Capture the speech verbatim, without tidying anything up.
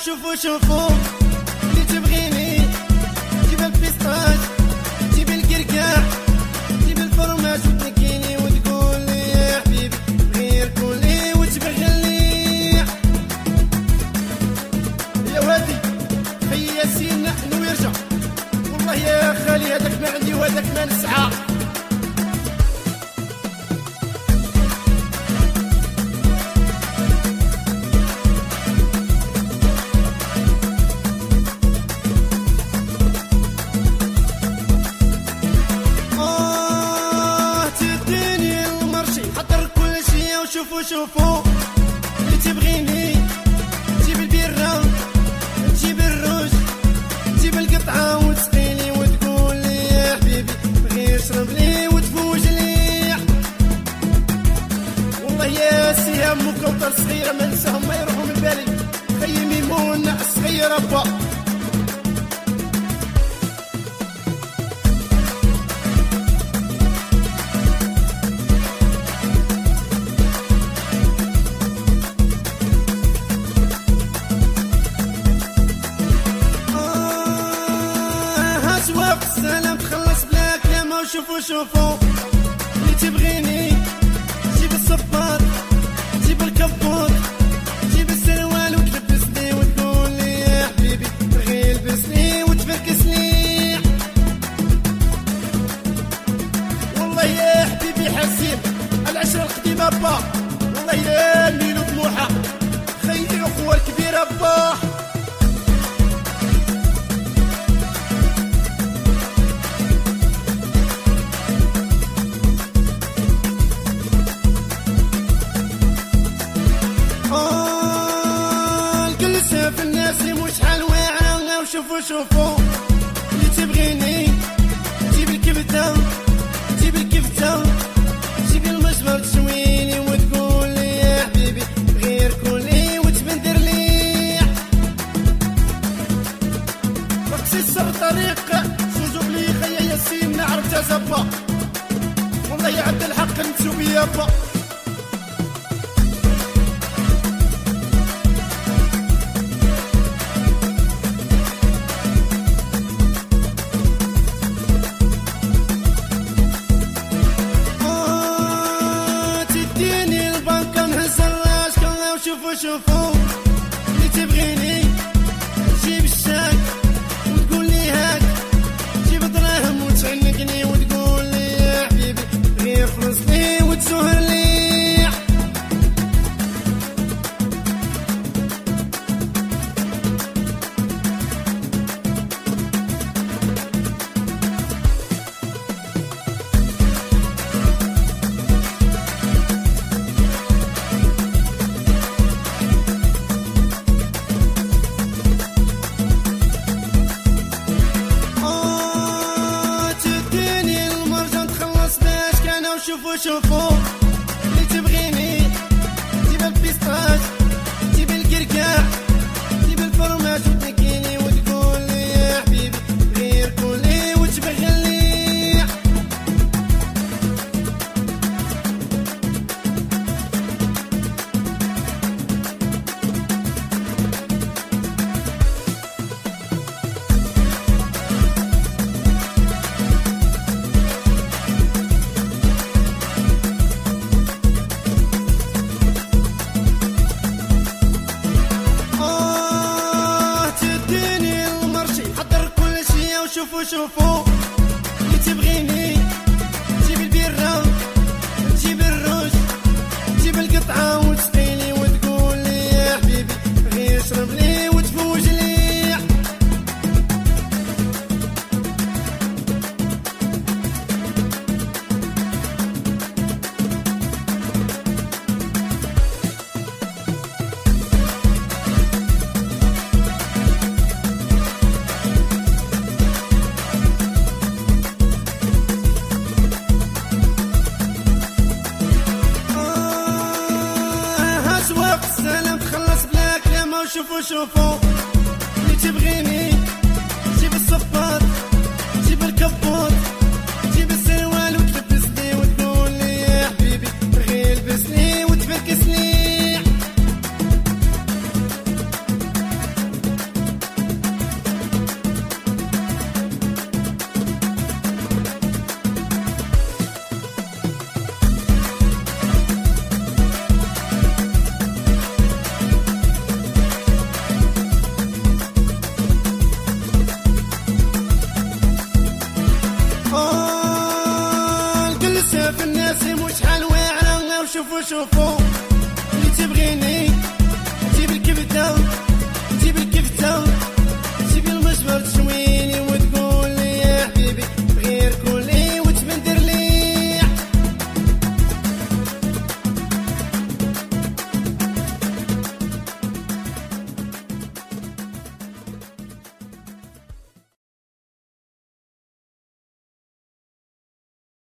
وشوفوا شوفوا اللي تبغيني، جيب البيستاش جيب الكركاع جيب الفرماج وتنكيني وتقول لي يا حبيبي غير كلي وتبغلي. يا وادي خي ياسين نحن ويرجع، والله يا خالي هذاك ما عندي وهذاك ما نسعى. شوفوا شوفوا اللي تبغيني، جيب البيرة جيب الروج جيب القطعة وتسقيني وتقول لي يا حبيبي غير شرب لي وتفوج لي. والله يا سهام وكوثر صغيرة ما نساهم ما يروحوا من بالي، خيي ميمون صغيرة با السلام تخلص بلا كلام. وشوفوا شوفوا اللي تبغيني، جيب الصباط جيب الكبوط جيب السروال وتلبسني وتقول لي يا حبيبي بغي البسني وتفركسني. والله يا حبيبي حسين العشرة القديمة با، والله يا ميلو طموحة خيي الأخوة الكبيرة با. في الناس مش حلوة. وشوفوا شوفوا اللي تبغيني، جيب الكبدة جيب الكفتة جيب المجبر تشويني وتقول لي يا حبيبي غير كلي وتبندر لي. رقصي السر طريق سوزو بلي خيا ياسين نعرف تزبا، والله يا عبد الحق نتسوبي يابا. شوفوا شوفوا اللي تبغيني، جيب الشاك وتقول لي هاك جيب دراهم وتعنقني وتقول لي يا حبيبي غير فلوسني وتسهر لي. شوفوا شوفوا اللي تبغيني، جيب البيستاش جيب الكركاع جيب الفرماج وتنكيني وتقول لي يا حبيبي غير كلي وتبغلي. شوفوا شوفوا اللي تبغيني، جيب البيرة جيب الروج جيب القطعة وتسقيني وتقول لي يا حبيبي غير شرب لي وتفوج لي. السلام تخلص بلا كلام. وشوفوا شوفوا اللي تبغيني، جيب الصباط جيب الكبوط جيب السروال وتلبسني وتقول لي يا حبيبي بغي البسني وتفركسني. شوفوا شوفوا